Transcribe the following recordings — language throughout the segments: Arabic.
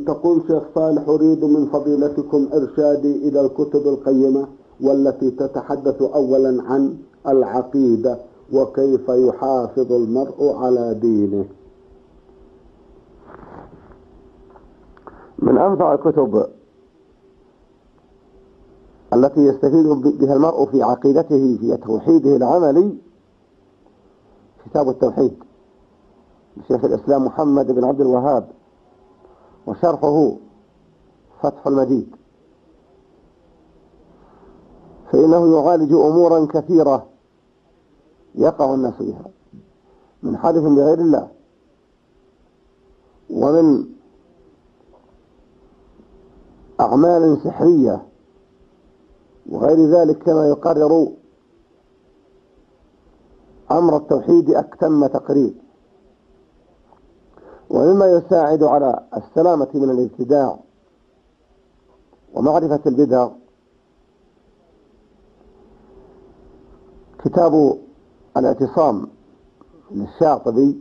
تقول شيخ صالح: أريد من فضيلتكم إرشادي إلى الكتب القيمة والتي تتحدث أولا عن العقيدة وكيف يحافظ المرء على دينه. من أنفع الكتب التي يستفيد بها المرء في عقيدته في توحيده العملي كتاب التوحيد لشيخ الإسلام محمد بن عبد الوهاب، وشرحه فتح المجيد، فإنه يعالج أمورا كثيرة يقع الناس بها من حدث بغير الله ومن أعمال سحرية وغير ذلك، كما يقرر أمر التوحيد أتم تقرير. ومما يساعد على السلامة من الابتداع ومعرفة البدع كتاب الاعتصام للشاطبي،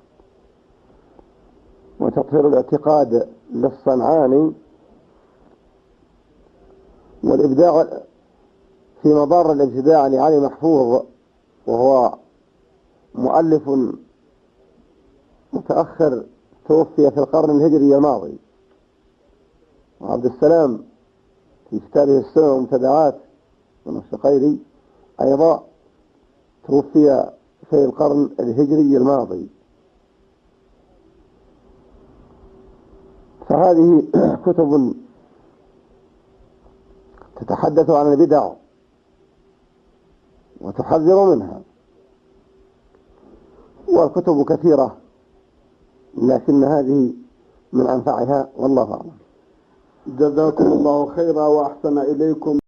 وتطهير الاعتقاد للصنعاني، والإبداع في مضار الابتداع لعلي محفوظ، وهو مؤلف متأخر توفي في القرن الهجري الماضي. وعبد السلام في كتابه السنن والمبتدعات من الشقيري أيضا توفي في القرن الهجري الماضي. فهذه كتب تتحدث عن البدع وتحذر منها، والكتب كثيرة لكن هذه من أنفعها، والله أعلم. جزاكم الله خيرا وأحسن إليكم.